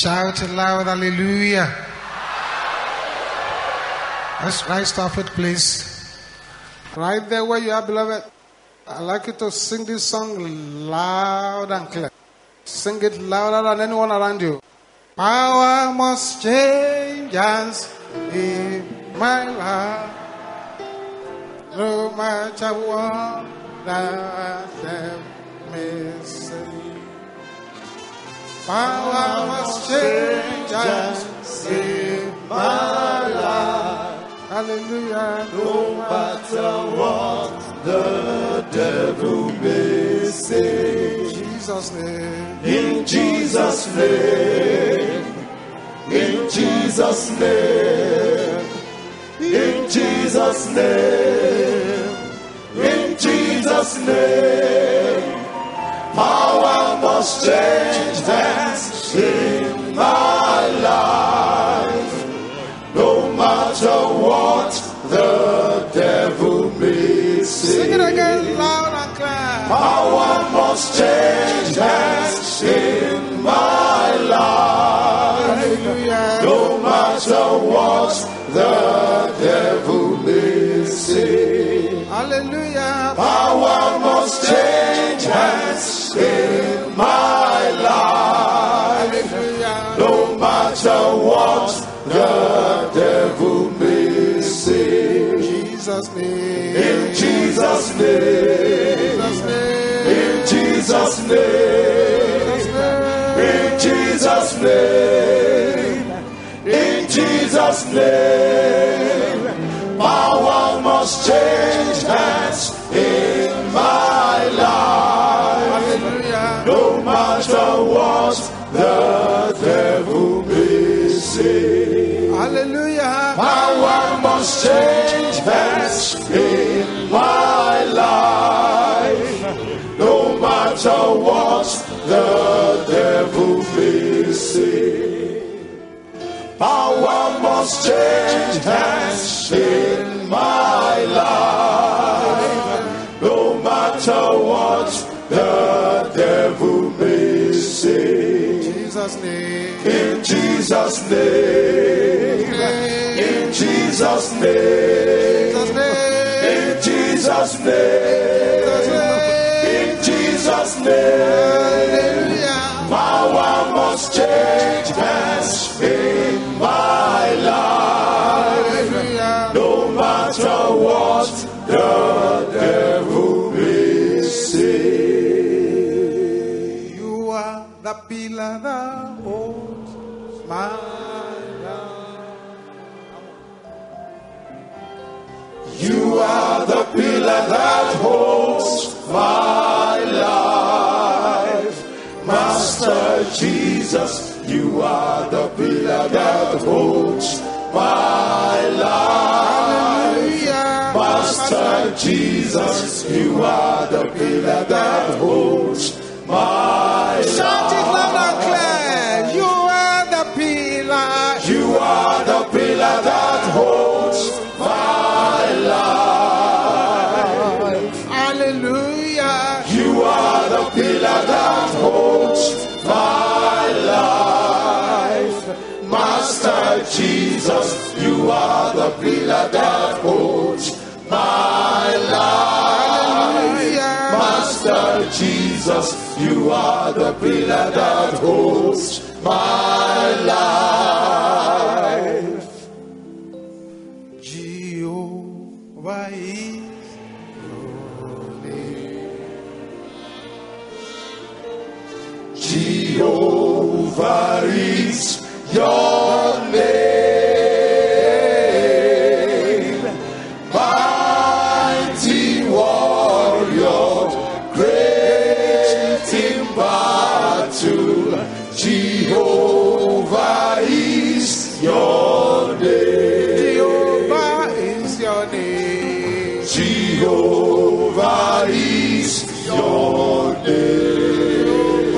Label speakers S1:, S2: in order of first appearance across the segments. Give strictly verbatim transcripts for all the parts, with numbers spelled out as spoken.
S1: Shout aloud, hallelujah. Let's rise to our feet, please. Right there where you are, beloved, I'd like you to sing this song loud and clear. Sing it louder than anyone around you. Power must change hands in my life, no matter what that them may say. Power must change hands in my life. Hallelujah.
S2: No matter what the devil may say.
S1: In Jesus' name.
S2: In Jesus' name. In Jesus' name. In Jesus' name. In Jesus' name. Power must change hands in my life. No matter what the devil may say.
S1: Sing it again loud and clear.
S2: Power must change hands in my life.
S1: Hallelujah.
S2: No matter what the devil may say.
S1: Hallelujah.
S2: Power must change hands in my life.
S1: Hallelujah.
S2: No matter what the devil may say.
S1: Jesus' name.
S2: In Jesus' name. In Jesus' name. In Jesus' name. In Jesus' name. Power must change hands in my life.
S1: Hallelujah.
S2: No matter what the devil may say.
S1: Hallelujah.
S2: Power must change hands in my life. No matter what the devil may say. Power must change hands in my life. No matter what the devil may say.
S1: Jesus' name.
S2: In Jesus' name. In Jesus' name. In Jesus' name. In Jesus' name. Power must change hands in my life. No matter what the devil may say.
S1: You are the pillar that holds my life.
S2: You are the pillar that holds my life. Master Jesus, you are the pillar that holds my life. Master Jesus, you are the pillar that holds my life.
S1: Shout it loud and clear. You are the pillar.
S2: You are the pillar that holds my life.
S1: Hallelujah.
S2: You are the pillar that holds my life. Master Jesus, you are the pillar that holds my life. Master Jesus, you are the pillar that holds my life.
S1: Jehovah is your name.
S2: Jehovah is your name. Mighty warrior, great in battle. Jehovah is your name.
S1: Jehovah is your name.
S2: Jehovah is your name.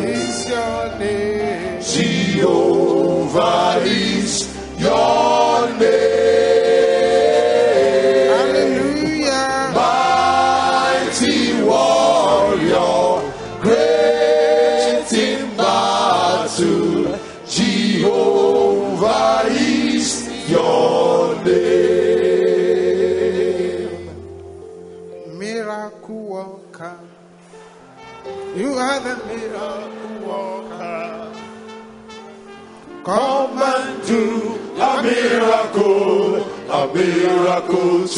S1: Jehovah is your name.
S2: Jehovah is your name.
S1: Hallelujah.
S2: Mighty warrior, great in battle. Jehovah is your name.
S1: Miracle worker. You are the miracle worker.
S2: Come and do a miracle, a miracle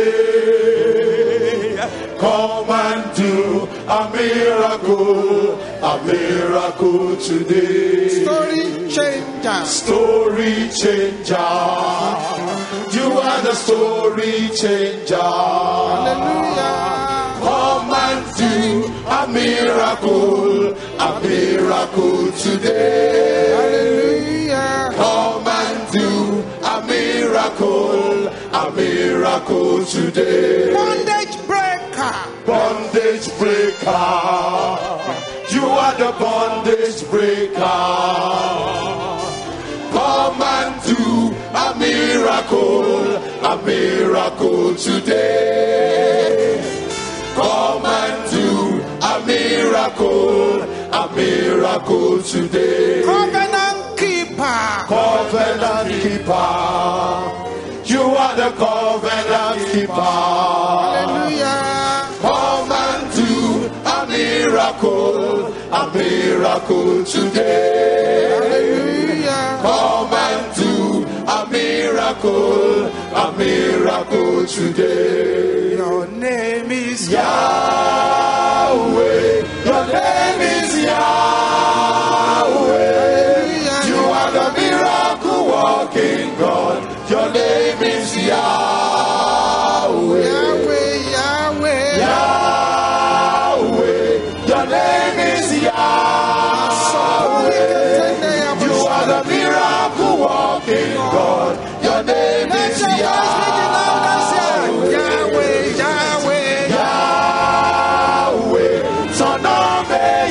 S2: today. Come and do a miracle, a miracle today.
S1: Story changer.
S2: Story changer. You are the story changer.
S1: Hallelujah.
S2: Come and do a miracle, a miracle today.
S1: Hallelujah.
S2: Come and do a miracle, a miracle today.
S1: Bondage breaker.
S2: Bondage breaker. You are the bondage breaker. Come and do a miracle, a miracle today. Come and do a miracle, a miracle today.
S1: Covenant keeper.
S2: Covenant keeper. You are the covenant keeper.
S1: Hallelujah.
S2: Come and do a miracle, a miracle today.
S1: Hallelujah.
S2: Come and do a miracle, a miracle today.
S1: Your name is
S2: Yahweh, your name is Yahweh. You are the miracle working God. Your name is Yahweh.
S1: Yahweh, Yahweh.
S2: Yahweh, your name is Yahweh. You are the miracle working God. Your name is Yahweh.
S1: Yahweh, Yahweh.
S2: Yahweh, son of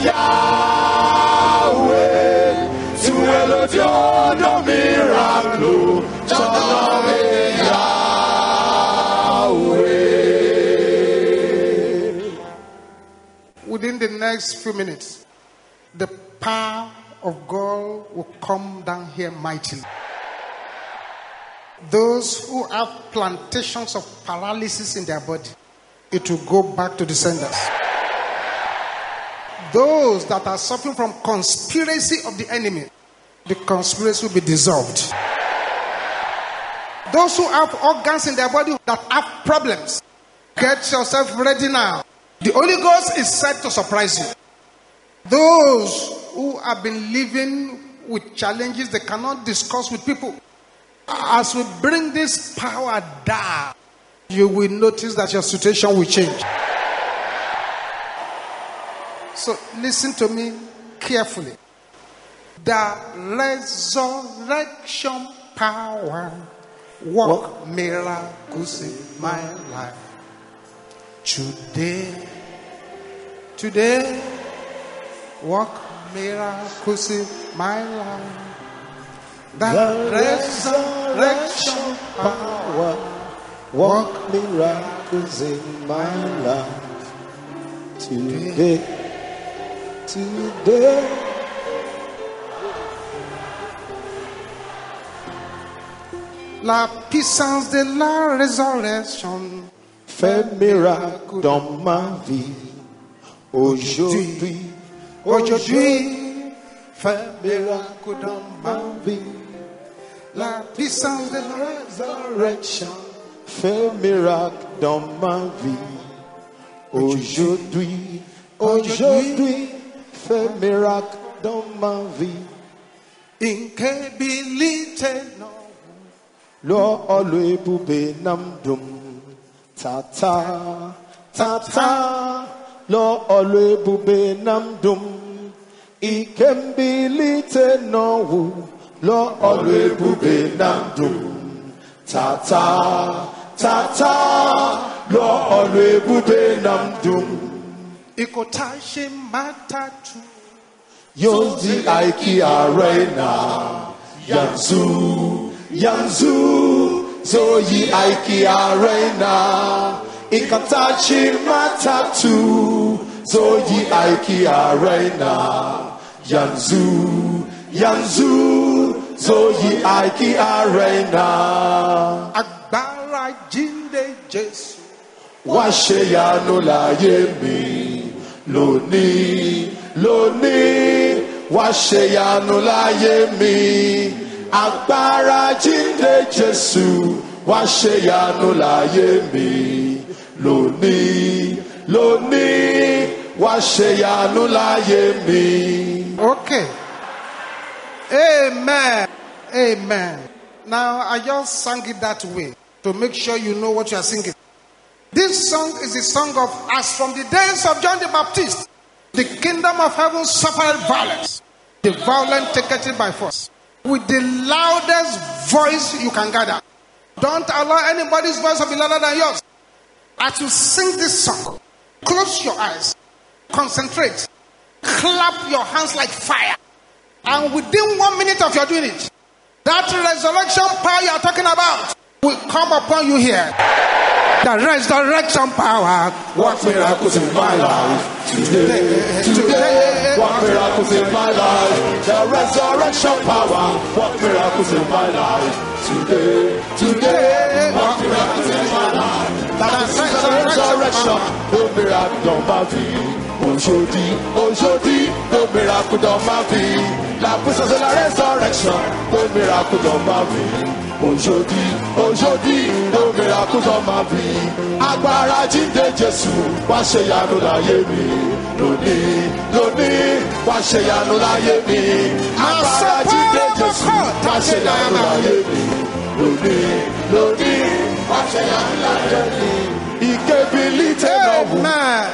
S2: Yahweh. Tu es le Dieu de miracle. Son of Yahweh.
S1: Within the next few minutes, the power of God will come down here mightily. Those who have plantations of paralysis in their body, it will go back to the senders. Those that are suffering from conspiracy of the enemy, the conspiracy will be dissolved. Those who have organs in their body that have problems, get yourself ready now. The Holy Ghost is set to surprise you. Those who have been living with challenges they cannot discuss with people, as we bring this power down, you will notice that your situation will change. So listen to me carefully. The resurrection power work miracles in my life. Today, today, work miracles in my life. The resurrection power
S2: Work miracles in my life. Today, today.
S1: La puissance de la résurrection
S2: Fait miracle dans ma vie. Aujourd'hui,
S1: aujourd'hui
S2: fait miracle dans ma vie.
S1: la puissance de la
S2: Résurrection fait miracle dans ma vie. Aujourd'hui, aujourd'hui, fait miracle dans ma vie.
S1: incapabilité no
S2: Lo olu bube namdum. Tata, tata. Lo olu bube namdum. Ikembilite no. Lo olu bube namdum. Tata, tata. Lo olu bube namdum.
S1: ikotashi matatu
S2: Yozi aiki arena. Yanzu, Yanzu. Zoyi aiki arena. Ikatachi matatu. Zoyi aiki arena. Yanzu, Yanzu Zoyi Aiki Arena.
S1: Agbára jíǹde Jésù.
S2: Wá ṣe ìyanu láyé mi lónìí, lónìí. Wá ṣe ìyanu láyé mi. Agbára jíǹde Jésù. Wá ṣe ìyanu láyé mi lónìí, lónìí. Wá ṣe ìyanu láyé mi.
S1: Okay. Amen. Amen. Now, I just sang it that way to make sure you know what you are singing. This song is the song of, as from the days of John the Baptist, the kingdom of heaven suffered violence. The violent take it by force. With the loudest voice you can gather. Don't allow anybody's voice to be louder than yours. As you sing this song, close your eyes, concentrate, clap your hands like fire. And within one minute of your doing it, that resurrection power you are talking about will come upon you here. The resurrection power.
S2: What miracles in my life today, today. What miracles in my life. The resurrection power. What miracles in my life today, today. What miracles in my life. That's the resurrection. The miracle dans ma vie. Aujourd'hui, aujourd'hui, le miracle dans ma vie. La puissance de la résurrection. Le miracle dans ma vie. Aujourd'hui, aujourd'hui, le miracle dans ma vie. Agbára jíǹde Jésù, wá ṣe ìyanu láyé mi. Lónìí, lónìí, wá ṣe ìyanu láyé mi. Agbára jíǹde Jésù, wá ṣe ìyanu láyé mi. Lónìí, lónìí, wá ṣe ìyanu láyé mi. Ìkébìlítẹ̀ náà wò.
S1: Amen.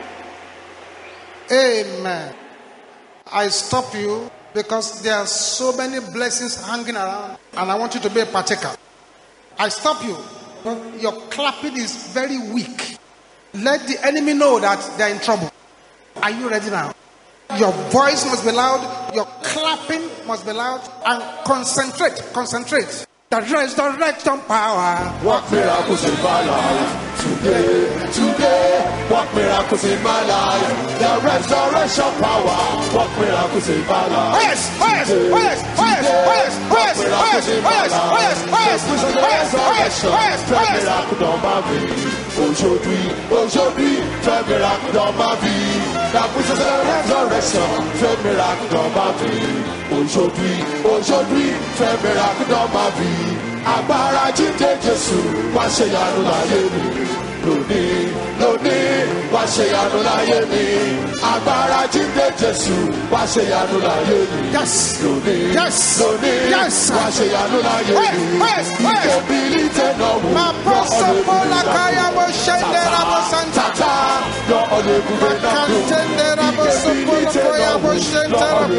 S1: Amen. I stop you because there are so many blessings hanging around and I want you to be a partaker. I stop you. Your clapping is very weak. Let the enemy know that they are in trouble. Are you ready now? Your voice must be loud. Your clapping must be loud. And concentrate. Concentrate. The resurrection power.
S2: What miracles in my life today, today. What miracles in my life. The resurrection power. What miracles in my life.
S1: Oh yes, oh yes, oh yes, oh yes, oh yes, oh yes, oh yes, oh yes, oh yes, oh yes, oh yes, oh yes, oh yes, oh yes.
S2: Miracle dans ma vie. Aujourd'hui, aujourd'hui, fais miracle dans ma vie. La puissance de la résurrection, fais miracle dans ma vie. Aujourd'hui, aujourd'hui, fais miracle dans ma vie. Agbára jíǹde Jésù, wá ṣe ìyanu láyé mi. Lónìí, lónìí, wá ṣe ìyanu láyé mi. Agbára jíǹde Jésù, wá ṣe ìyanu láyé mi.
S1: Yes,
S2: Lónìí,
S1: yes,
S2: lónìí,
S1: yes.
S2: wá ṣe ìyanu láyé mi.
S1: Yes, yes, yes.
S2: Ìkébìlítẹ̀ náà wò.
S1: Ma posso pola kaya bo shende rabo santa.
S2: Tata, lọ ọ̀lẹ́ ibùgbé náà dùn.
S1: Kantende rabo sopolo koya bo shente rabo.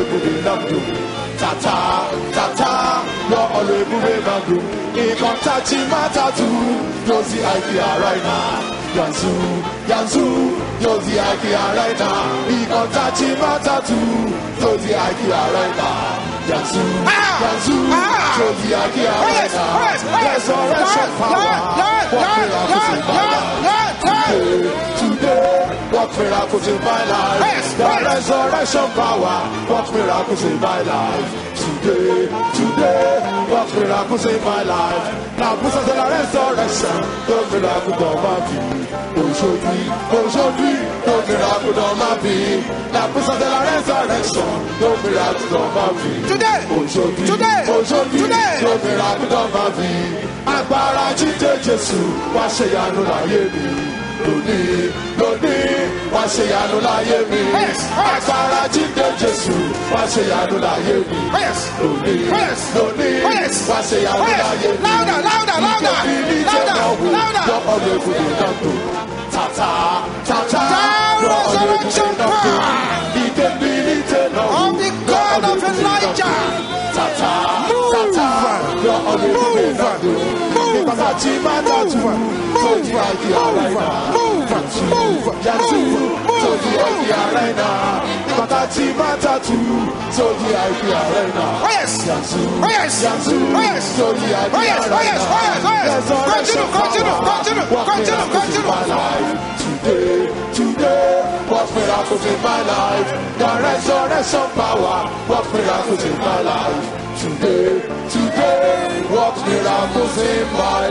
S2: Tata, tata, lọ ọ̀lẹ́ ibùgbé náà dùn. Ìkan tàjí máta tù, yóò sí àìkí ara iná. Yanzu, yanzu, yóò sí àìkí ara iná. Ìkan tàjí máta tù, yóò sí àìkí ara iná. Yanzu, yanzu, yóò sí àìkí ara iná. Resurrection power, what miracles in my life. Today, today, what miracles in my life. The resurrection power, what miracles in my life. Today, today, what miracles in my life. La puissance de la résurrection, the miracle dans ma vie. Aujourd'hui, aujourd'hui, the miracle dans ma vie. La puissance de la résurrection, the miracle dans ma vie.
S1: Today,
S2: Aujourd'hui,
S1: today,
S2: aujourd'hui,
S1: today.
S2: the miracle dans ma vie. Agbára jíǹde Jésù, wá ṣe ìyanu láyé mi. Lónìí, lónìí, wá ṣe ìyanu láyé mi. Agbára jíǹde Jésù, wá ṣe ìyanu láyé mi. Lónìí, lónìí, wá ṣe ìyanu láyé mi.
S1: Louder, louder, louder, louder, louder.
S2: Lọ ọ̀lẹ́ ibùgbé náà tó. Tata, tata,
S1: The
S2: lọ ọ̀lẹ́ ibùgbé
S1: resurrection
S2: náà tó.
S1: power
S2: Ìkébìlítẹ̀ náà wò.
S1: of the God of Elijah.
S2: Tata,
S1: Move,
S2: tata, lọ ọ̀lẹ́ ibùgbé
S1: move,
S2: náà tó.
S1: move,
S2: Ìkan tàjí máta tù,
S1: move,
S2: tó
S1: move,
S2: di àìkí ara iná.
S1: move, move,
S2: Yanzu,
S1: move,
S2: so the
S1: move.
S2: I P arena. Matati matatu, so the I P arena.
S1: Oh yes,
S2: Yanzu,
S1: Oh yes.
S2: Yanzu,
S1: Oh yes.
S2: Story
S1: Oh yes. Oh yes. Oh yes. Oh yes. Continue. Continue. Continue. Continue. Continue.
S2: My life today, today, what miracles in my life. The resurrection power, what miracles in my life. Today, today, what miracles in my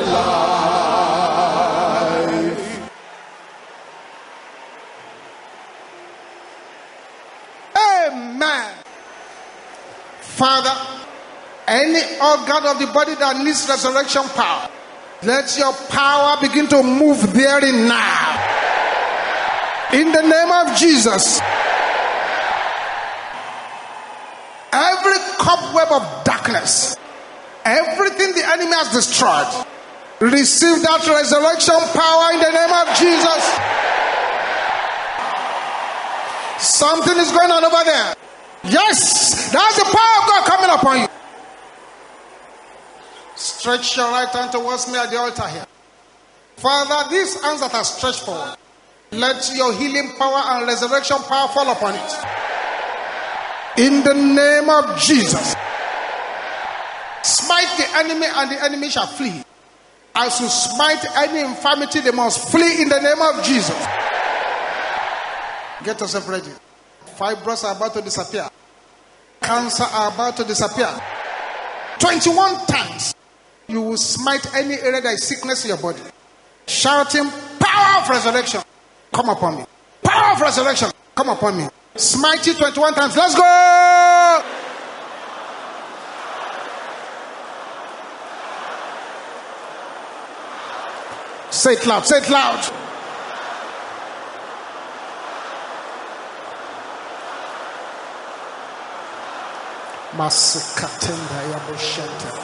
S2: life.
S1: Amen. Father, any organ of the body that needs resurrection power, let your power begin to move therein now. In the name of Jesus. Every cobweb of darkness, everything the enemy has destroyed, receive that resurrection power in the name of Jesus. Something is going on over there. Yes, that's the power of God coming upon you. Stretch your right hand towards me at the altar here. Father, these hands that are stretched forward, let your healing power and resurrection power fall upon it. In the name of Jesus. Smite the enemy and the enemy shall flee. As you smite any infirmity, they must flee in the name of Jesus. Get yourself ready. Fibroids are about to disappear. Cancer are about to disappear. twenty-one times you will smite any area that is sickness in your body. Shouting, power of resurrection, come upon me. Power of resurrection, come upon me. Smite it twenty-one times. Let's go! Say it loud. Say it loud. Masikatenda ya bushete.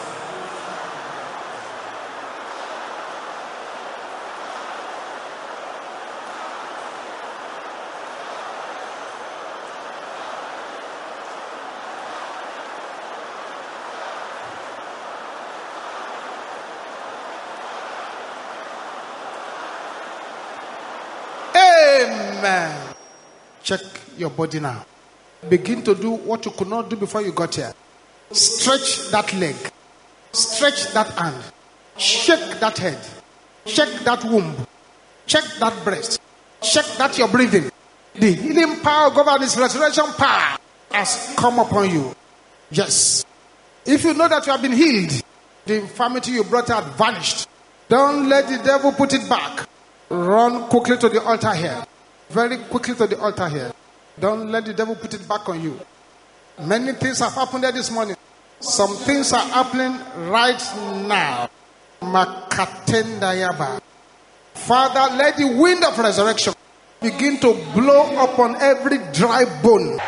S1: Amen. Check your body now. Begin to do what you could not do before you got here. Stretch that leg. Stretch that hand. Shake that head. Check that womb. Check that breast. Check that you're breathing. The healing power of God and His resurrection power has come upon you. Yes. If you know that you have been healed, the infirmity you brought out vanished. Don't let the devil put it back. Run quickly to the altar here. Very quickly to the altar here. Don't let the devil put it back on you. Many things have happened there this morning. Some things are happening right now. Makatenda yaba. Father, let the wind of resurrection begin to blow upon every dry bone.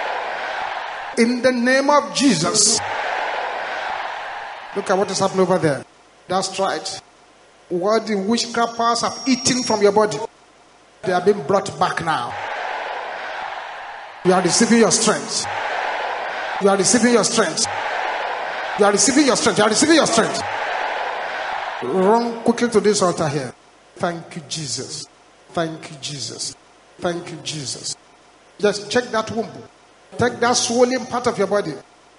S1: In the name of Jesus. Look at what is happening over there. That's right. What the witchcraft powers have eaten from your body, they are being brought back now. You are receiving your strength. You are receiving your strength. You are receiving your strength. You are receiving your strength. Run quickly to this altar here. Thank you, Jesus. Thank you, Jesus. Thank you, Jesus. Just check that womb. Take that swollen part of your body.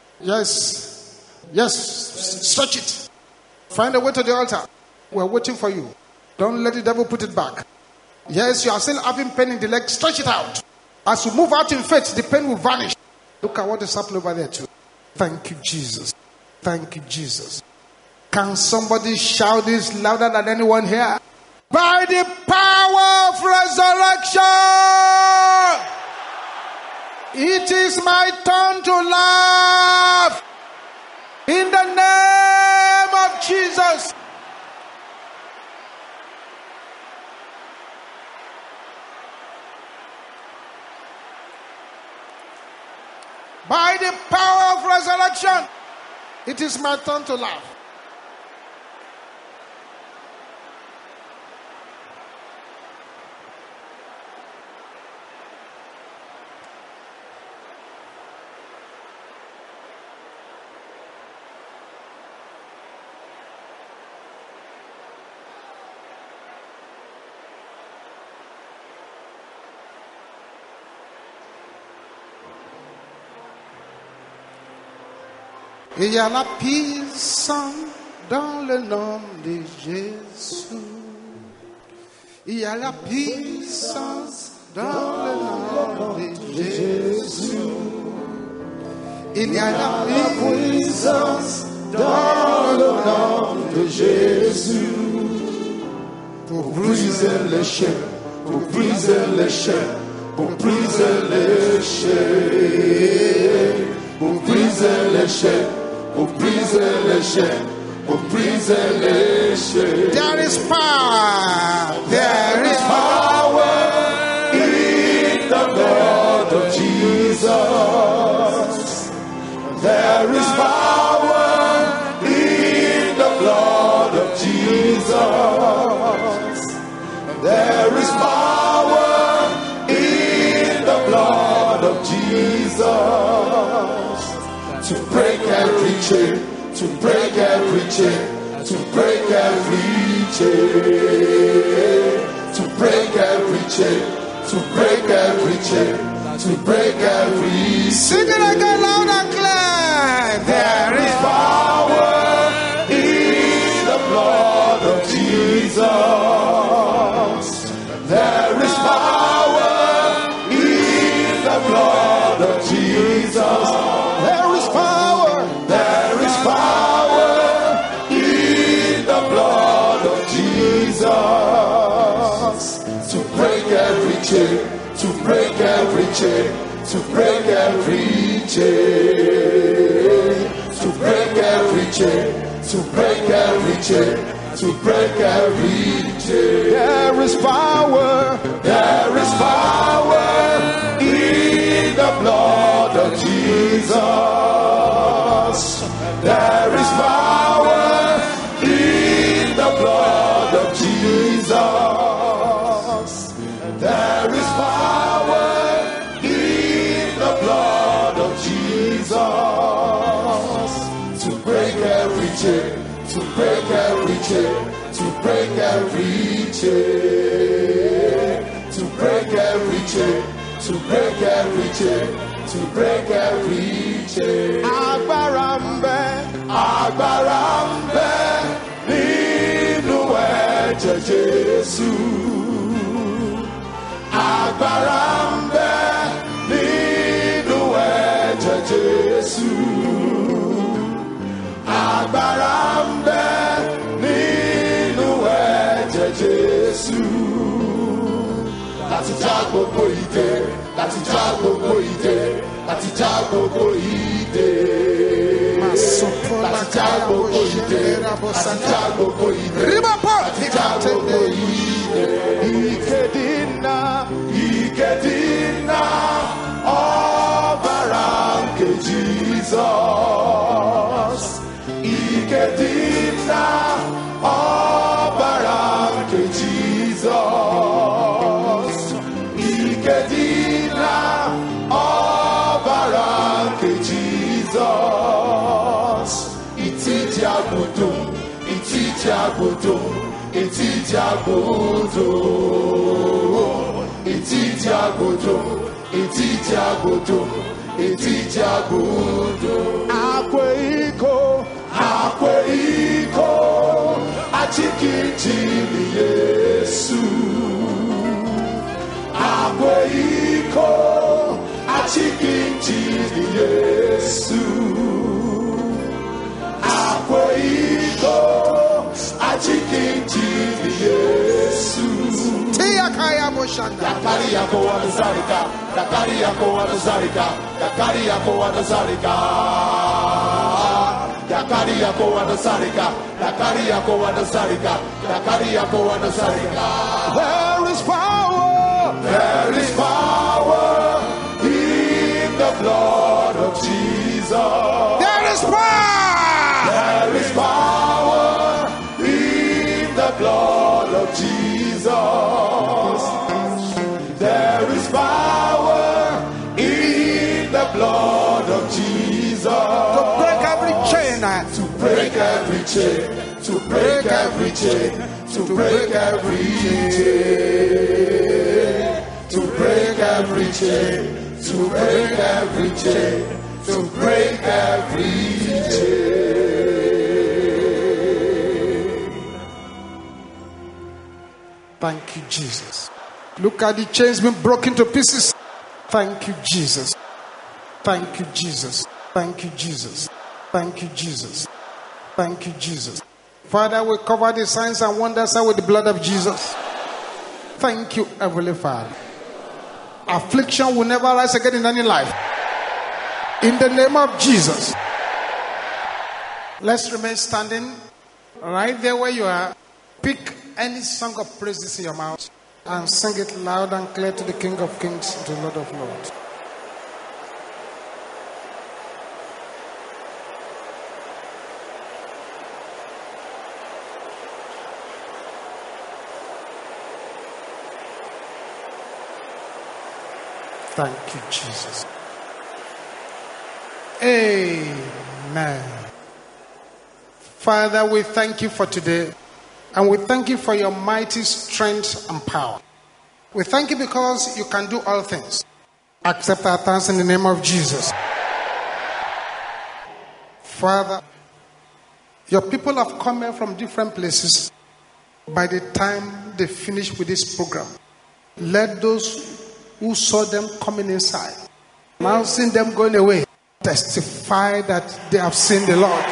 S1: Yes. Yes. Stretch it. Find a way to the altar. We're waiting for you. Don't let the devil put it back. Yes, you are still having pain in the leg. Stretch it out. As you move out in faith, the pain will vanish. Look at what is happening over there too. Thank you, Jesus. Thank you, Jesus. Can somebody shout this louder than anyone here? By the power of resurrection, it is my turn to laugh. In the name of Jesus. By the power of resurrection, it is my turn to laugh. Il y a la puissance dans le nom de Jésus. Il y a la puissance dans le nom de Jésus. Il y a la puissance dans le nom de Jésus.
S2: Pour briser les chaînes, pour briser les chaînes, pour briser les chaînes, pour briser les chaînes, pour briser les chaînes, pour briser les chaînes.
S1: There is power. There is
S2: power in the blood of Jesus. There is power in the blood of Jesus. There is power in the blood of Jesus to break every chain, to break every chain, to break every chain, to break every chain, to break every chain, to break every.
S1: Sing it again loud and clear.
S2: There is power in the blood of Jesus. There is power in the blood of Jesus. There is power. There is power in the blood of Jesus to break every chain, to break every chain, to break every chain, to break every chain, to break every chain, to break every chain. There is power, there is power in the blood of Jesus. There is power in the blood of Jesus. There is power in the blood of Jesus to break every chain, to break every chain, to break every chain, to break every chain, to break every chain, to break every chain. Agbára ń bẹ, agbára ń bẹ nínú ẹ̀jẹ̀ Jésù. Agbára ń bẹ nínú ẹ̀jẹ̀ Jésù. Agbára ń bẹ nínú ẹ̀jẹ̀ Jésù. Láti já gbogbo ìdè, láti já gbogbo ìdè, láti já gbogbo ìdè. Láti já gbogbo ìdè, láti já gbogbo ìdè, láti já gbogbo ìdè. Ikedina, Ikedina, ọbara nke Jesus. Ikedina, ọbara nke Jesus. Ikedina, ọbara nke Jesus. Ìtìjì àgùdù, ìtìjì àgùdù, ìtìjì àgùdù, ìtìjì àgùdù, ìtìjì àgùdù, ìtìjì àgùdù. Akwa iko, akwa iko, achikijili Yesu. Akwa iko, achikijili Yesu. Akwa iko, achikijili Yesu.
S1: Tia kaya moshanda.
S2: Dakari yako wanazarika, dakari yako wanazarika, dakari yako wanazarika. Dakari yako wanazarika, dakari yako wanazarika, dakari yako wanazarika. There is power, there is power in the blood of Jesus.
S1: There is power.
S2: There is power in the blood of Jesus. There is power in the blood of Jesus.
S1: To break every chain.
S2: To break every chain. To break every chain. To break every chain. To break every chain. To break every chain. to break every chain.
S1: Thank you, Jesus. Look at the chains being broken to pieces. Thank you, Jesus. Thank you, Jesus. Thank you, Jesus. Thank you, Jesus. Thank you, Jesus. Father, we cover the signs and wonders with the blood of Jesus. Thank you, Heavenly Father. Affliction will never rise again in any life. In the name of Jesus. Let's remain standing right there where you are. Pick any song of praises in your mouth and sing it loud and clear to the King of Kings, to the Lord of Lords. Thank you, Jesus. Amen. Father, we thank you for today. And we thank you for your mighty strength and power. We thank you because you can do all things. Accept our thanks in the name of Jesus. Father, your people have come here from different places. By the time they finish with this program, let those who saw them coming inside, now seeing them going away, testify that they have seen the Lord.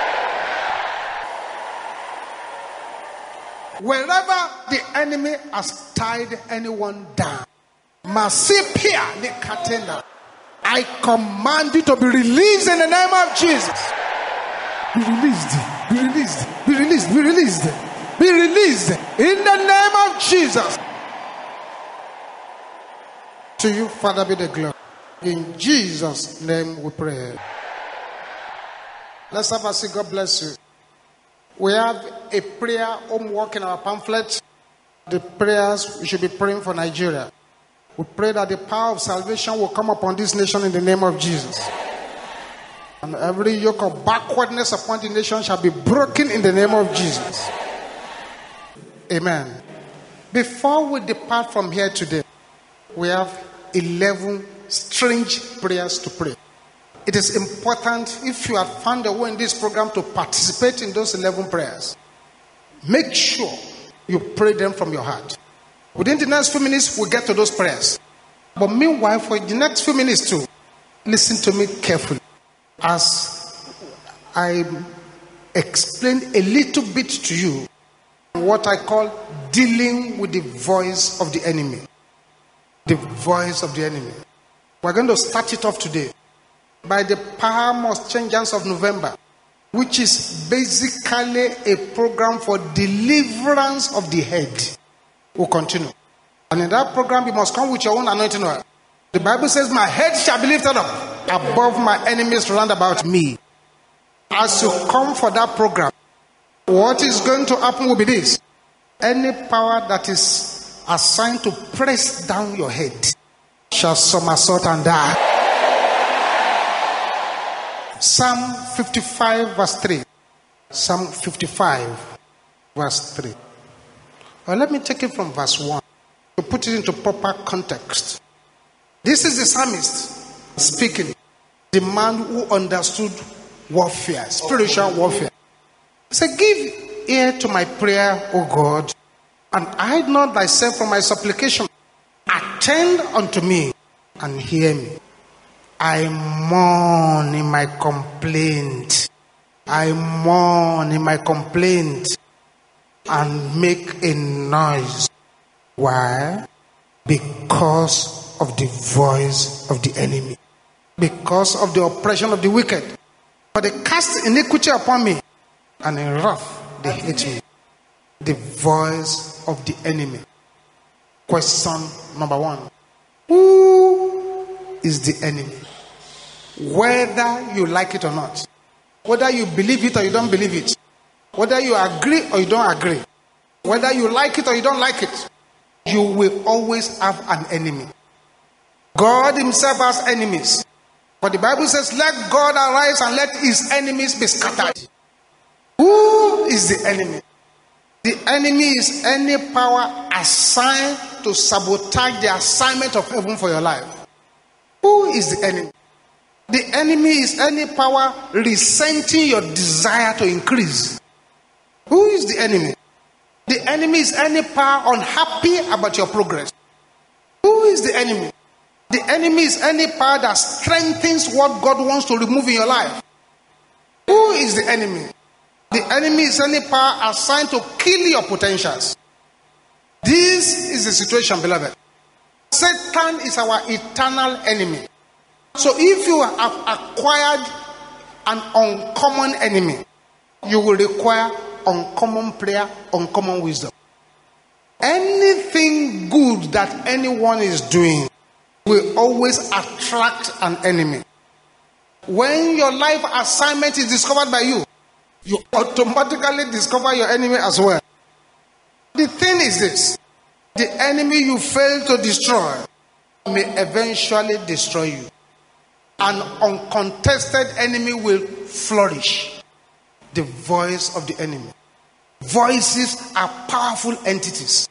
S1: Wherever the enemy has tied anyone down, Masipia Nikatenda, I command you to be released in the name of Jesus. Be released, be released, be released, be released, be released in the name of Jesus. To you, Father, be the glory. In Jesus' name we pray. Let's have a seat. God bless you. We have a prayer homework in our pamphlet. The prayers we should be praying for Nigeria. We pray that the power of salvation will come upon this nation in the name of Jesus. And every yoke of backwardness upon the nation shall be broken in the name of Jesus. Amen. Before we depart from here today, we have eleven strange prayers to pray. It is important, if you have found a way in this program, to participate in those eleven prayers. Make sure you pray them from your heart. Within the next few minutes, we'll get to those prayers. But meanwhile, for the next few minutes too, listen to me carefully as I explain a little bit to you what I call dealing with the voice of the enemy. The voice of the enemy. We're going to start it off today by the Palmos Changes of November, which is basically a program for deliverance of the head. We'll continue. And in that program, you must come with your own anointing oil. The Bible says, my head shall be lifted up above my enemies round about me. As you come for that program, what is going to happen will be this. Any power that is assigned to press down your head shall somersault and die. Psalm fifty-five verse three. Psalm fifty-five verse three. Well, let me take it from verse one to put it into proper context. This is the psalmist speaking. The man who understood warfare, spiritual warfare. He said, give ear to my prayer, O God, and hide not thyself from my supplication. Attend unto me and hear me. I mourn in my complaint. I mourn in my complaint and make a noise. Why? Because of the voice of the enemy. Because of the oppression of the wicked. For they cast iniquity upon me, and in wrath they hate me. The voice of the enemy. Question number one. Who is the enemy? Whether you like it or not. Whether you believe it or you don't believe it. Whether you agree or you don't agree. Whether you like it or you don't like it. You will always have an enemy. God himself has enemies. But the Bible says, let God arise and let his enemies be scattered. Who is the enemy? The enemy is any power assigned to sabotage the assignment of heaven for your life. Who is the enemy? The enemy is any power resenting your desire to increase. Who is the enemy? The enemy is any power unhappy about your progress. Who is the enemy? The enemy is any power that strengthens what God wants to remove in your life. Who is the enemy? The enemy is any power assigned to kill your potentials. This is the situation, beloved. Satan is our eternal enemy. So if you have acquired an uncommon enemy, you will require uncommon prayer, uncommon wisdom. Anything good that anyone is doing will always attract an enemy. When your life assignment is discovered by you, you automatically discover your enemy as well. The thing is this: the enemy you fail to destroy may eventually destroy you. An uncontested enemy will flourish. The voice of the enemy. Voices are powerful entities.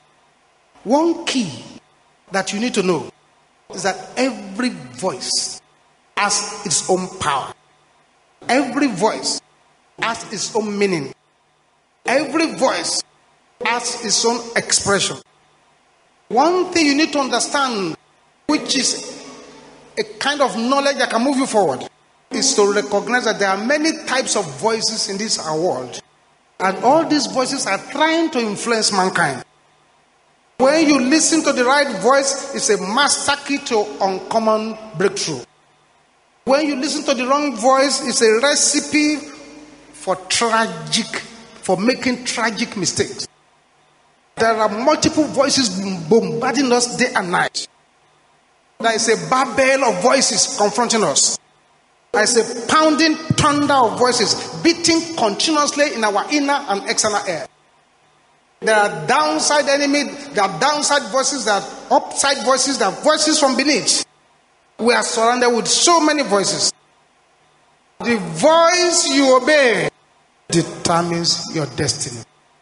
S1: One key that you need to know is that every voice has its own power. Every voice has its own meaning. Every voice has its own expression. One thing you need to understand, which is a kind of knowledge that can move you forward, is to recognize that there are many types of voices in this our world. And all these voices are trying to influence mankind. When you listen to the right voice, it's a master key to uncommon breakthrough. When you listen to the wrong voice, it's a recipe for tragic, for making tragic mistakes. There are multiple voices bombarding us day and night. There is a babel of voices confronting us. There is a pounding thunder of voices beating continuously in our inner and external air. There are downside enemies, there are downside voices, there are upside voices, there are voices from beneath. We are surrounded with so many voices. The voice you obey determines your destiny.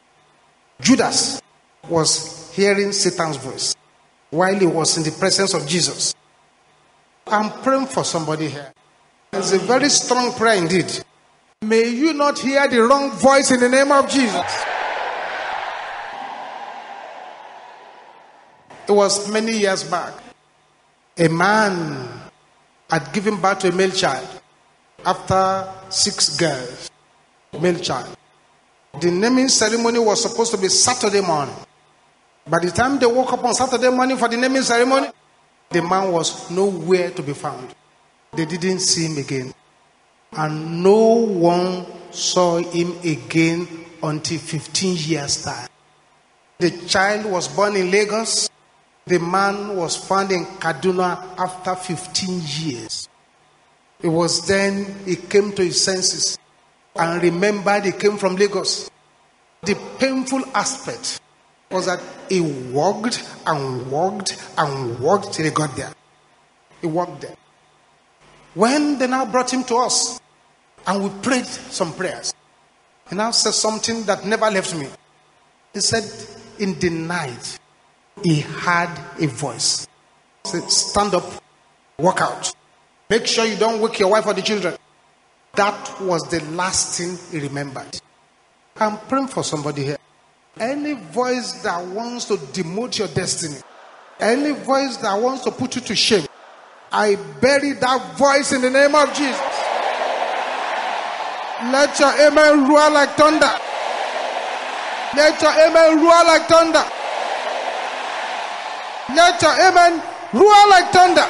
S1: Judas was hearing Satan's voice while he was in the presence of Jesus. I'm praying for somebody here. It's a very strong prayer indeed. May you not hear the wrong voice in the name of Jesus. It was many years back. A man had given birth to a male child after six girls. Male child. The naming ceremony was supposed to be Saturday morning. By the time they woke up on Saturday morning for the naming ceremony, the man was nowhere to be found. They didn't see him again. And no one saw him again until fifteen years time. The child was born in Lagos. The man was found in Kaduna after fifteen years. It was then he came to his senses and remembered he came from Lagos. The painful aspect was that he walked and walked and walked till he got there. He walked there. When they now brought him to us and we prayed some prayers, he now said something that never left me. He said, in the night, he had a voice. He said, stand up, walk out. Make sure you don't wake your wife or the children. That was the last thing he remembered. I'm praying for somebody here. Any voice that wants to demote your destiny, any voice that wants to put you to shame, I bury that voice in the name of Jesus. Let your amen roar like thunder. Let your amen roar like thunder. Let your amen roar like thunder.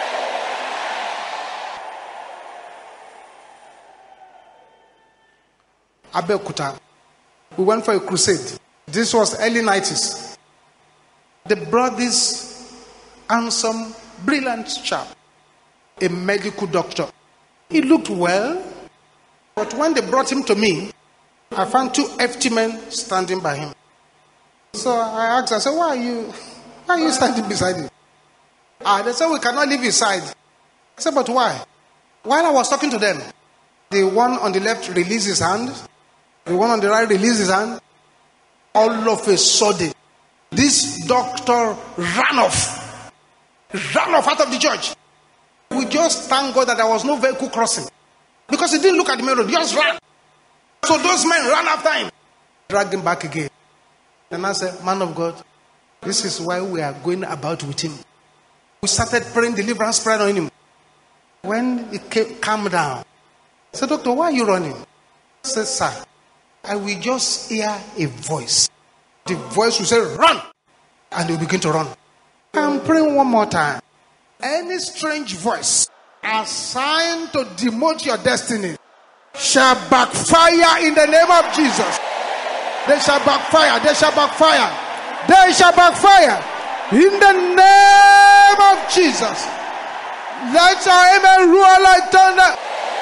S1: Abeokuta. We went for a crusade. This was early nineties. They brought this handsome, brilliant chap, a medical doctor. He looked well, but when they brought him to me, I found two F T men standing by him. So I asked, I said, why are you, why are you standing beside him? Ah, they said, we cannot leave his side. I said, but why? While I was talking to them, the one on the left released his hand, the one on the right released his hand. All of a sudden, this doctor ran off. Ran off out of the church. We we just thank God that there was no vehicle crossing. Because he didn't look at the main road, he just ran. So those men ran after him, dragged him back again. And I said, man of God, this is why we are going about with him. We started praying deliverance prayer on him. When he came, calmed down, I said, doctor, why are you running? I said, sir, I will just hear a voice. The voice will say, run. And he will begin to run. I'm praying one more time. Any strange voice assigned to demote your destiny shall backfire in the name of Jesus. They shall backfire. They shall backfire. They shall backfire in the name of Jesus. Let your amen roar like thunder.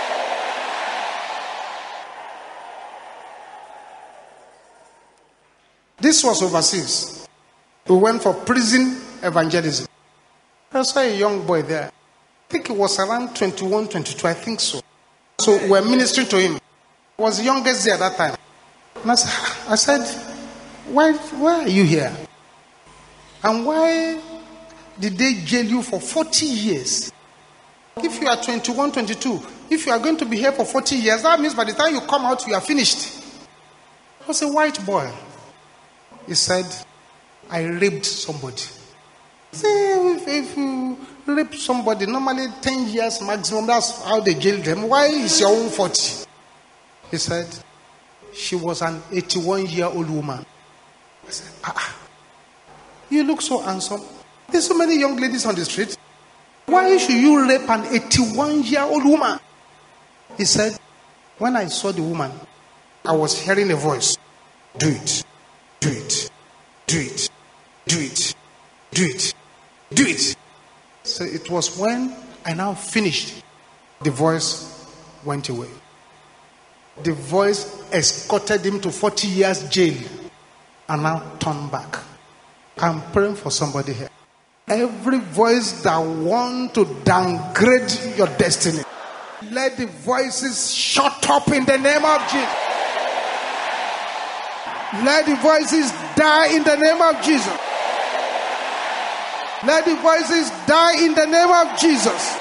S1: This was overseas. We went for prison evangelism. I saw a young boy there. I think he was around twenty-one, twenty-two. I think so. So we were ministering to him. He was the youngest there at that time. And I said, I said why, why are you here? And why did they jail you for forty years? If you are twenty-one, twenty-two, if you are going to be here for forty years, that means by the time you come out, you are finished. I was a white boy. He said, I raped somebody. See, if, if you rape somebody, normally ten years maximum, that's how they jail them. Why is your own forty? He said, she was an eighty-one-year-old woman. I said, ah, you look so handsome. There's so many young ladies on the street. Why should you rape an eighty-one-year-old woman? He said, when I saw the woman, I was hearing a voice. Do it. Do it. Do it. Do it. Do it. Do it. So it was when I now finished, the voice went away. The voice escorted him to forty years jail and now turned back. I'm praying for somebody here. Every voice that wants to downgrade your destiny, let the voices shut up in the name of Jesus. Let the voices die in the name of Jesus. Let the voices die in the name of Jesus.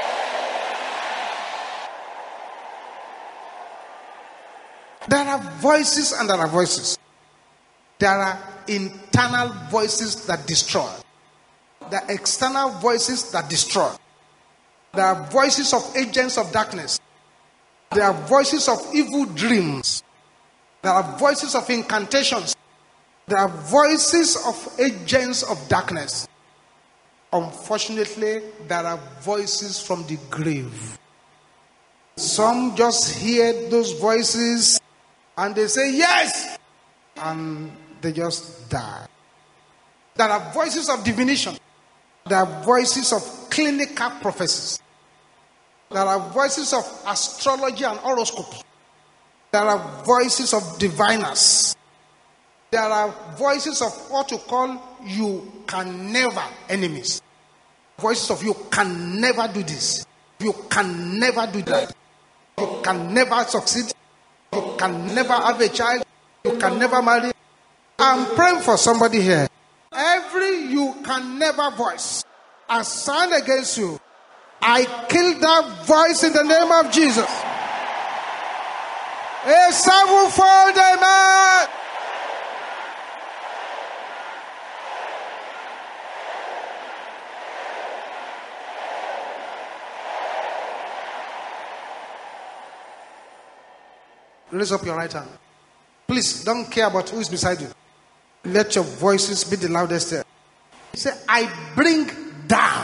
S1: There are voices and there are voices. There are internal voices that destroy. There are external voices that destroy. There are voices of agents of darkness. There are voices of evil dreams. There are voices of incantations. There are voices of agents of darkness. Unfortunately, there are voices from the grave. Some just hear those voices and they say yes, and they just die. There are voices of divination. There are voices of clinical prophecies. There are voices of astrology and horoscope. There are voices of diviners. There are voices of what you call you can never enemies. Voices of you can never do this. You can never do that. You can never succeed. You can never have a child. You can never marry. I'm praying for somebody here. Every you can never voice assigned against you, I kill that voice in the name of Jesus. A sevenfold amen. Raise up your right hand. Please don't care about who is beside you. Let your voices be the loudest there. Say, I bring down.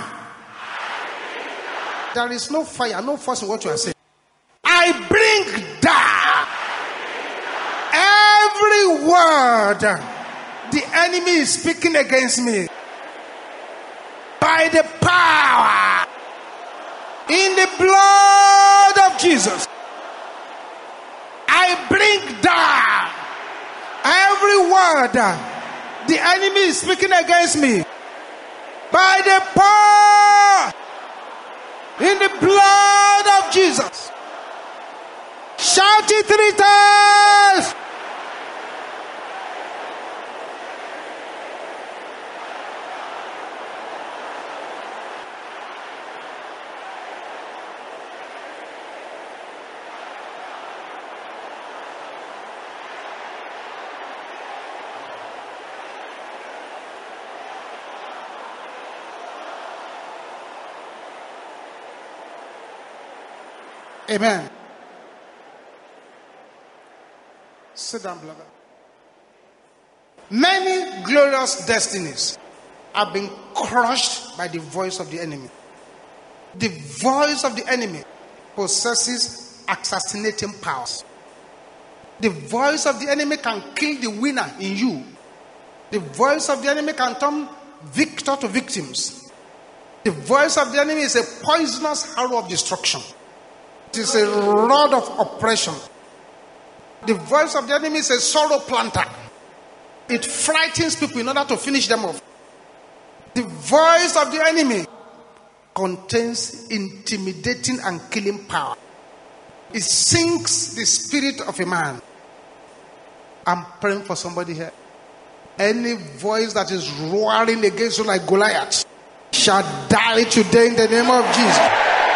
S1: There is no fire, no force in what you are saying. I bring down every word the enemy is speaking against me by the power in the blood of Jesus. I bring down every word the enemy is speaking against me by the power in the blood of Jesus. Shout it three times. Amen. Sit down, beloved. Many glorious destinies have been crushed by the voice of the enemy. The voice of the enemy possesses assassinating powers. The voice of the enemy can kill the winner in you. The voice of the enemy can turn victor to victims. The voice of the enemy is a poisonous arrow of destruction. It is a rod of oppression. The voice of the enemy is a sorrow planter. It frightens people in order to finish them off. The voice of the enemy contains intimidating and killing power. It sinks the spirit of a man. I'm praying for somebody here. Any voice that is roaring against you like Goliath shall die today in the name of Jesus.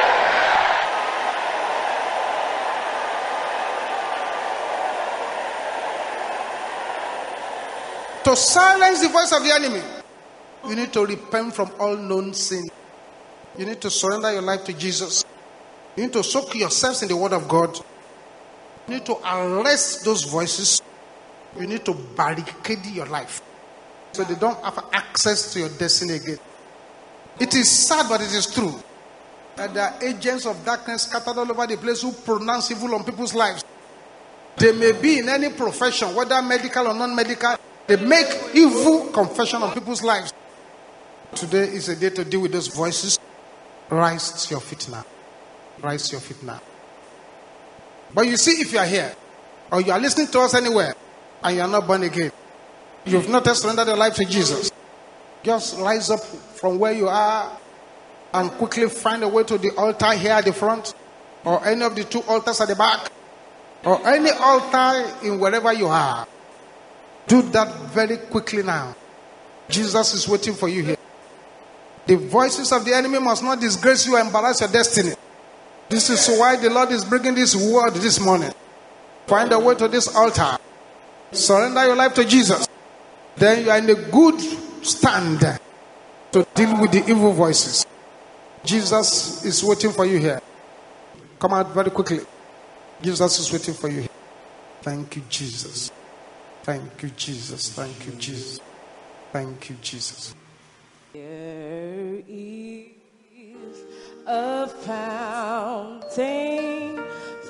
S1: To silence the voice of the enemy, you need to repent from all known sin. You need to surrender your life to Jesus. You need to soak yourselves in the Word of God. You need to arrest those voices. You need to barricade your life so they don't have access to your destiny again. It is sad, but it is true that there are agents of darkness scattered all over the place who pronounce evil on people's lives. They may be in any profession, whether medical or non-medical. They make evil confession on people's lives. Today is a day to deal with those voices. Rise to your feet now. Rise to your feet now. But you see, if you are here, or you are listening to us anywhere, and you are not born again, you've not yet surrendered your life to Jesus, just rise up from where you are and quickly find a way to the altar here at the front, or any of the two altars at the back, or any altar in wherever you are. Do that very quickly now. Jesus is waiting for you here. The voices of the enemy must not disgrace you and embarrass your destiny. This is why the Lord is bringing this word this morning. Find a way to this altar. Surrender your life to Jesus. Then you are in a good stand to deal with the evil voices. Jesus is waiting for you here. Come out very quickly. Jesus is waiting for you here. Thank you, Jesus. Thank you, Jesus. Thank you, Jesus. Thank you, Jesus.
S3: There is a fountain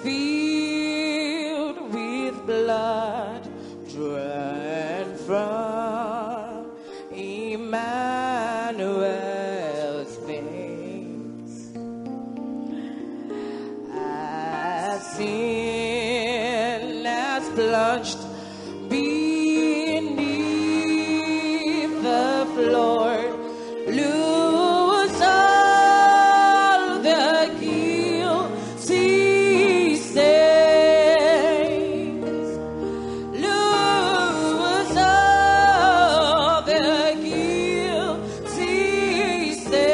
S3: filled with blood drawn from Emmanuel's veins. As sin has plunged beneath the floor, lose all the guilty stains. Lose all the guilty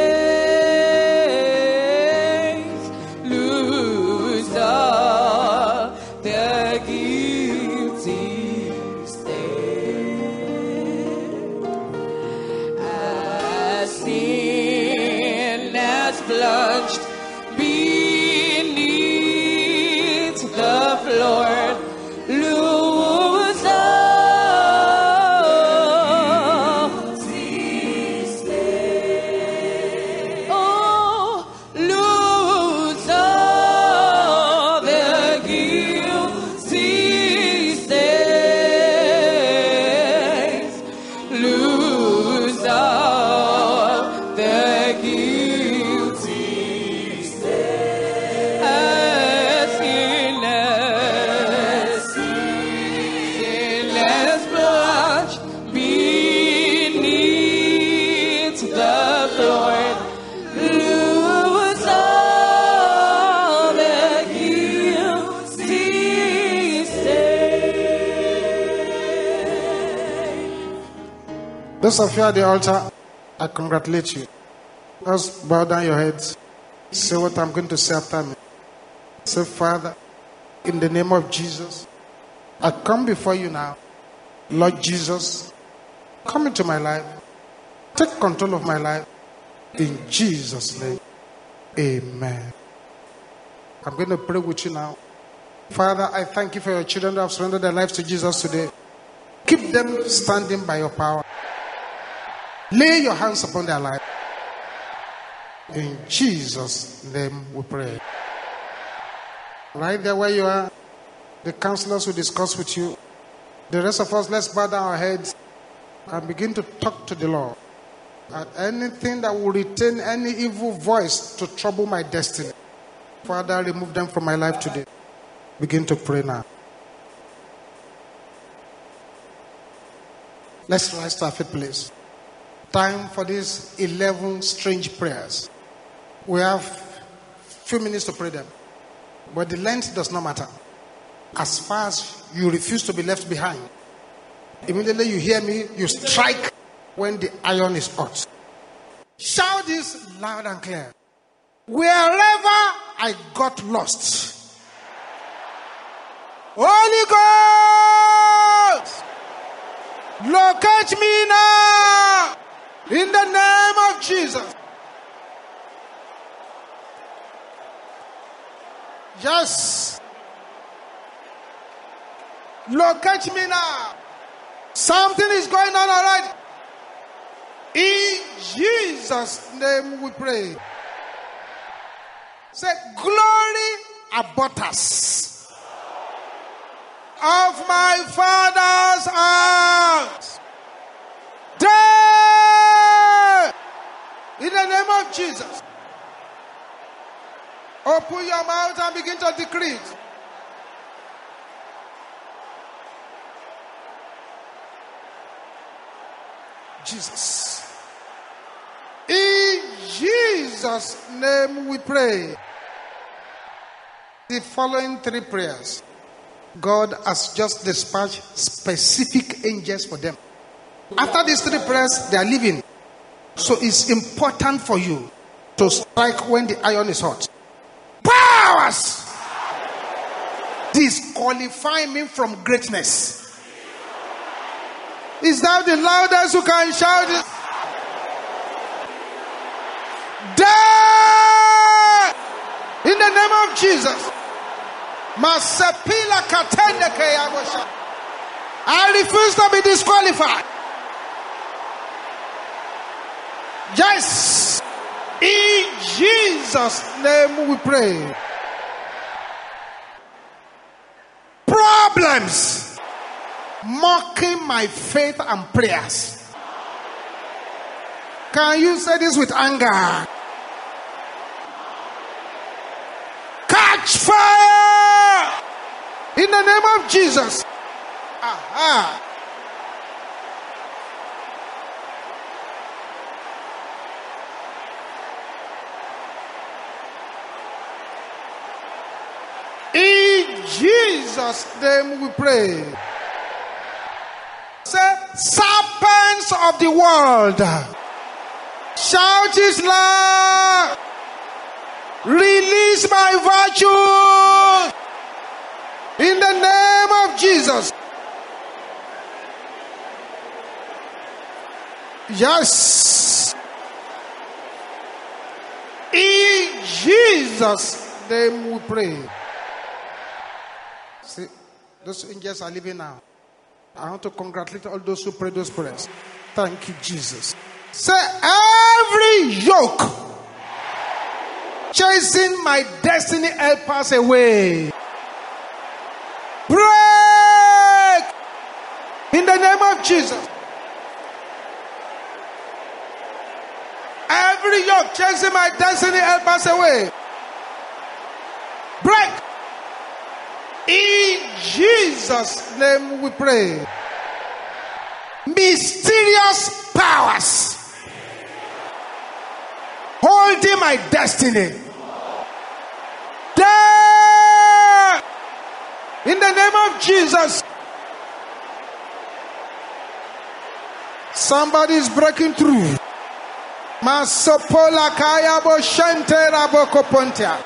S3: stains. Lose all the guilty plunged beneath the floor, lose all oh, lose all the guilty stains, lose all the guilty.
S1: Those of you at the altar, I congratulate you. Just bow down your heads. Say what I'm going to say after me. Say, Father, in the name of Jesus, I come before you now. Lord Jesus, come into my life. Take control of my life. In Jesus' name, amen. I'm going to pray with you now. Father, I thank you for your children who have surrendered their lives to Jesus today. Keep them standing by your power. Lay your hands upon their life. In Jesus' name we pray. Right there where you are, the counselors will discuss with you. The rest of us, let's bow down our heads and begin to talk to the Lord. And anything that will retain any evil voice to trouble my destiny, Father, remove them from my life today. Begin to pray now. Let's rise to our feet, please. Time for these eleven strange prayers. We have few minutes to pray them. But the length does not matter. As far as you refuse to be left behind, immediately you hear me, you strike when the iron is hot. Shout this loud and clear. Wherever I got lost, Holy Ghost, locate me now in the name of Jesus. Yes. Locate me now. Something is going on already. In Jesus' name we pray. Say, glory about us of my Father's house. There, in the name of Jesus. Open your mouth and begin to decree it. Jesus. In Jesus' name we pray. The following three prayers, God has just dispatched specific angels for them. After these three prayers, they are leaving. So it's important for you to strike when the iron is hot. Powers disqualify me from greatness. Is that the loudest who can shout it? Die in the name of Jesus. Masepila katende keyabosha. I refuse to be disqualified. Yes. In Jesus' name we pray. Problems mocking my faith and prayers. Can you say this with anger? Catch fire in the name of Jesus. Aha. In Jesus' name we pray. Say, serpents of the world, shout this loud. Release my virtue in the name of Jesus. Yes. In Jesus' name we pray. See, those angels are leaving now. I want to congratulate all those who pray those prayers. Thank you, Jesus. Say, every yoke chasing my destiny helpers away, break in the name of Jesus. Every yoke chasing my destiny helpers away, break. In Jesus' name we pray. Mysterious powers holding my destiny, there in the name of Jesus. Somebody is breaking through. Masopola kaya bo shante rabo kopontia.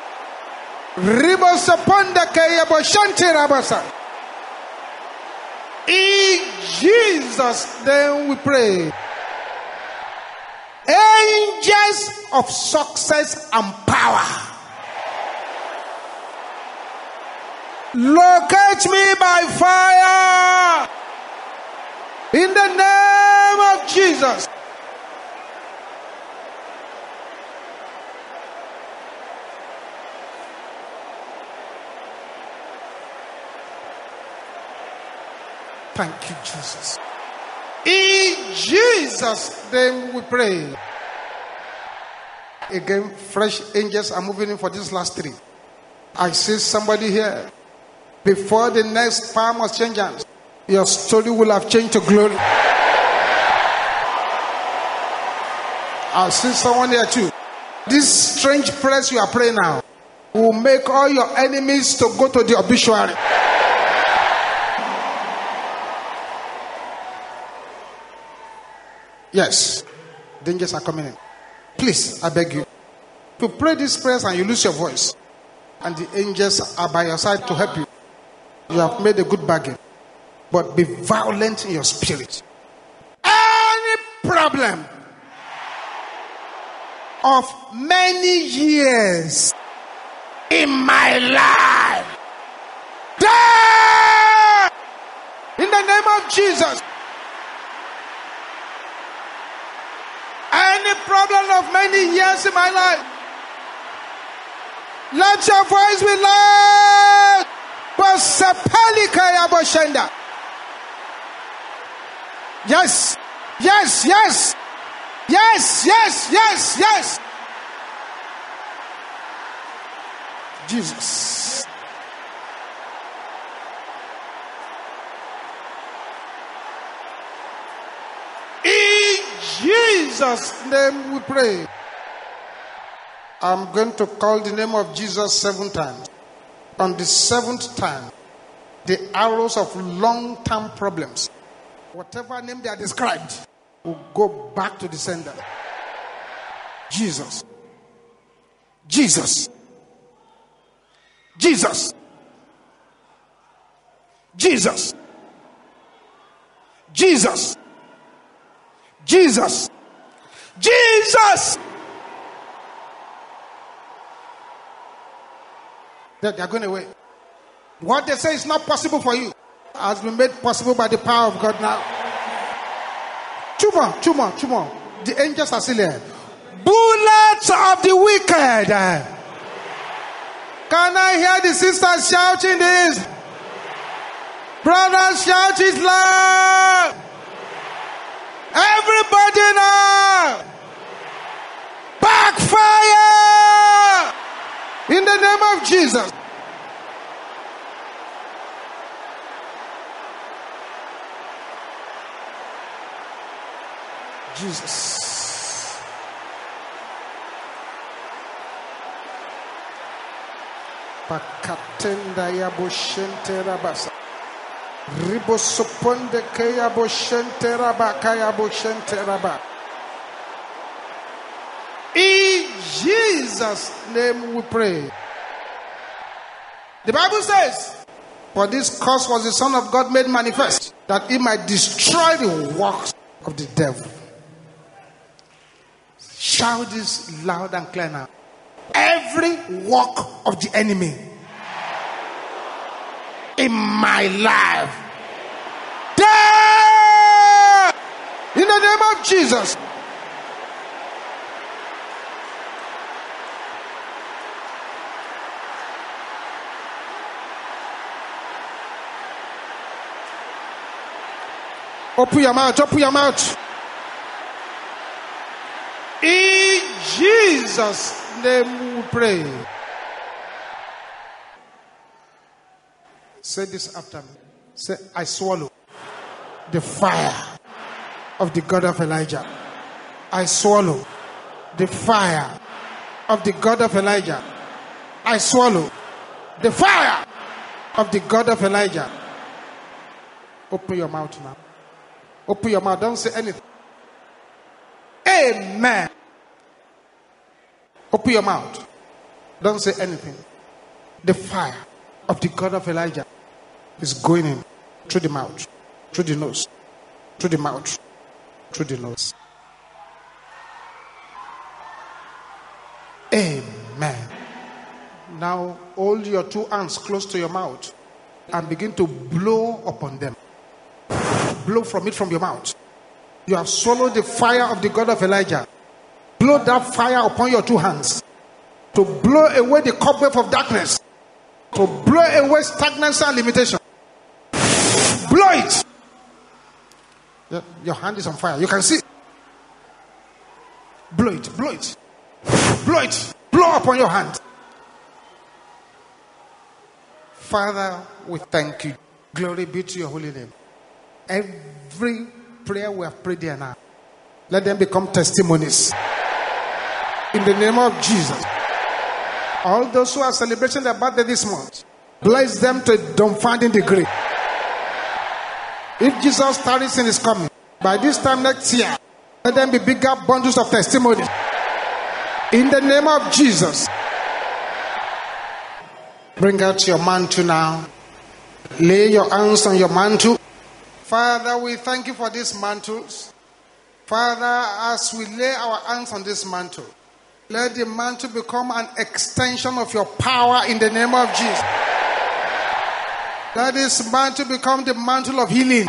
S1: Ribosaponda kaya bo shante rabasa. In Jesus' name we pray. Angels of success and power Locate me by fire. In the name of Jesus. Thank you, Jesus. In Jesus' name we pray. Again, fresh angels are moving in for this last three. I see somebody here. Before the next power must change hands, your story will have changed to glory. I see someone here too. This strange prayers you are praying now will make all your enemies to go to the obituary. Yes, dangers are coming in. Please, I beg you, to pray these prayers and you lose your voice, and the angels are by your side to help you, you have made a good bargain. But be violent in your spirit. Any problem of many years in my life, die in the name of Jesus. Any problem of many years in my life, let your voice be loud. Yes, yes, yes, yes, yes, yes, yes. Jesus. In Jesus' name we pray. I'm going to call the name of Jesus seven times. On the seventh time, the arrows of long-term problems, whatever name they are described, will go back to the sender. Jesus. Jesus. Jesus. Jesus. Jesus. Jesus. Jesus. They are going away. What they say is not possible for you has been made possible by the power of God now. Two more, two more, two more. The angels are still here. Bullets of the wicked. Can I hear the sisters shouting this? Brothers, shout it loud. Everybody now. Backfire. In the name of Jesus. Jesus. Pakatenda ya boshente rabasa. Ribosoponde kaya boshente rabaka ya boshente rabaka. In Jesus' name we pray. The Bible says, for this cause was the Son of God made manifest, that he might destroy the works of the devil. Shout this loud and clear now. Every work of the enemy in my life, die in the name of Jesus. Open your mouth, open your mouth. In Jesus' name we pray. Say this after me. Say, I swallow the fire of the God of Elijah. I swallow the fire of the God of Elijah. I swallow the fire of the God of Elijah. Open your mouth now. Open your mouth. Don't say anything. Amen. Open your mouth. Don't say anything. The fire of the God of Elijah is going in through the mouth, through the nose, through the mouth, through the nose. Amen. Now hold your two hands close to your mouth and begin to blow upon them. Blow from it from your mouth. You have swallowed the fire of the God of Elijah. Blow that fire upon your two hands to blow away the cobweb of darkness, to blow away stagnancy and limitation. Blow it. Your hand is on fire. You can see. Blow it. Blow it. Blow it. Blow upon your hand. Father, we thank you. Glory be to your holy name. Every prayer we have prayed here now, let them become testimonies. In the name of Jesus. All those who are celebrating their birthday this month, bless them to a dumbfounding degree. If Jesus tarries in his coming, by this time next year, let them be bigger bundles of testimony. In the name of Jesus. Bring out your mantle now. Lay your hands on your mantle. Father, we thank you for these mantles. Father, as we lay our hands on this mantle, let the mantle become an extension of your power in the name of Jesus. Let this mantle become the mantle of healing,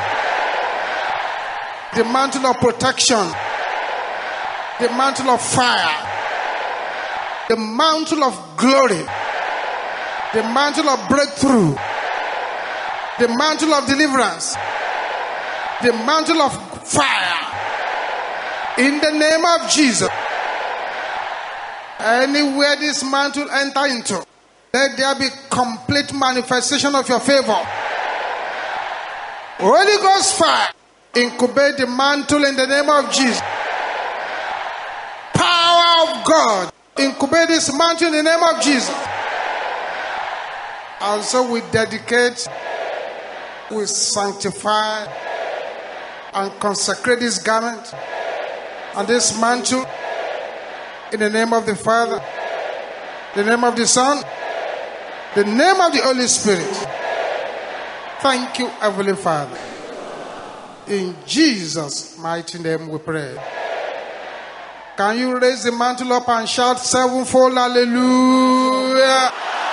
S1: the mantle of protection, the mantle of fire, the mantle of glory, the mantle of breakthrough, the mantle of deliverance, the mantle of fire. In the name of Jesus. Anywhere this mantle enter into, let there be complete manifestation of your favor. Holy Ghost fire, incubate the mantle in the name of Jesus. Power of God, incubate this mantle in the name of Jesus. Also we dedicate, we sanctify and consecrate this garment and this mantle in the name of the Father, the name of the Son, the name of the Holy Spirit. Thank you, Heavenly Father. In Jesus' mighty name we pray. Can you raise the mantle up and shout sevenfold hallelujah?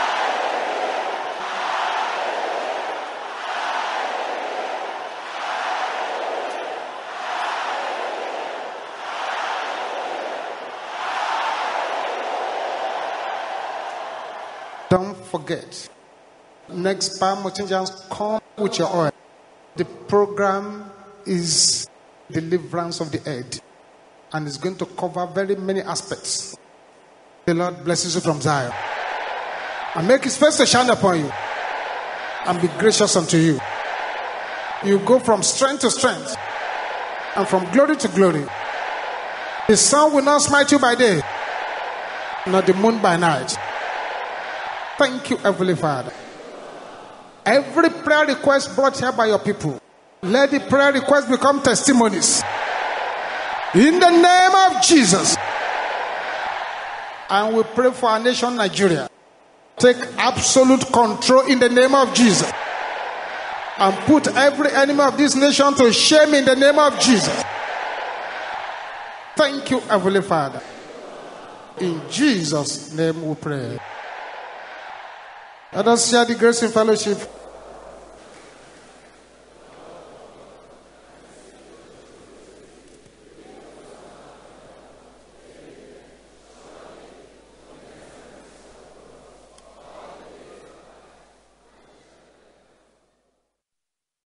S1: Don't forget, next Palm Mountains, come with your oil. The program is deliverance of the head, and it's going to cover very many aspects. The Lord blesses you from Zion, and make his face to shine upon you, and be gracious unto you. You go from strength to strength, and from glory to glory. The sun will not smite you by day, nor the moon by night. Thank you, Heavenly Father. Every prayer request brought here by your people, let the prayer request become testimonies. In the name of Jesus. And we pray for our nation, Nigeria. Take absolute control in the name of Jesus. And put every enemy of this nation to shame in the name of Jesus. Thank you, Heavenly Father. In Jesus' name we pray. Let us share the grace in fellowship.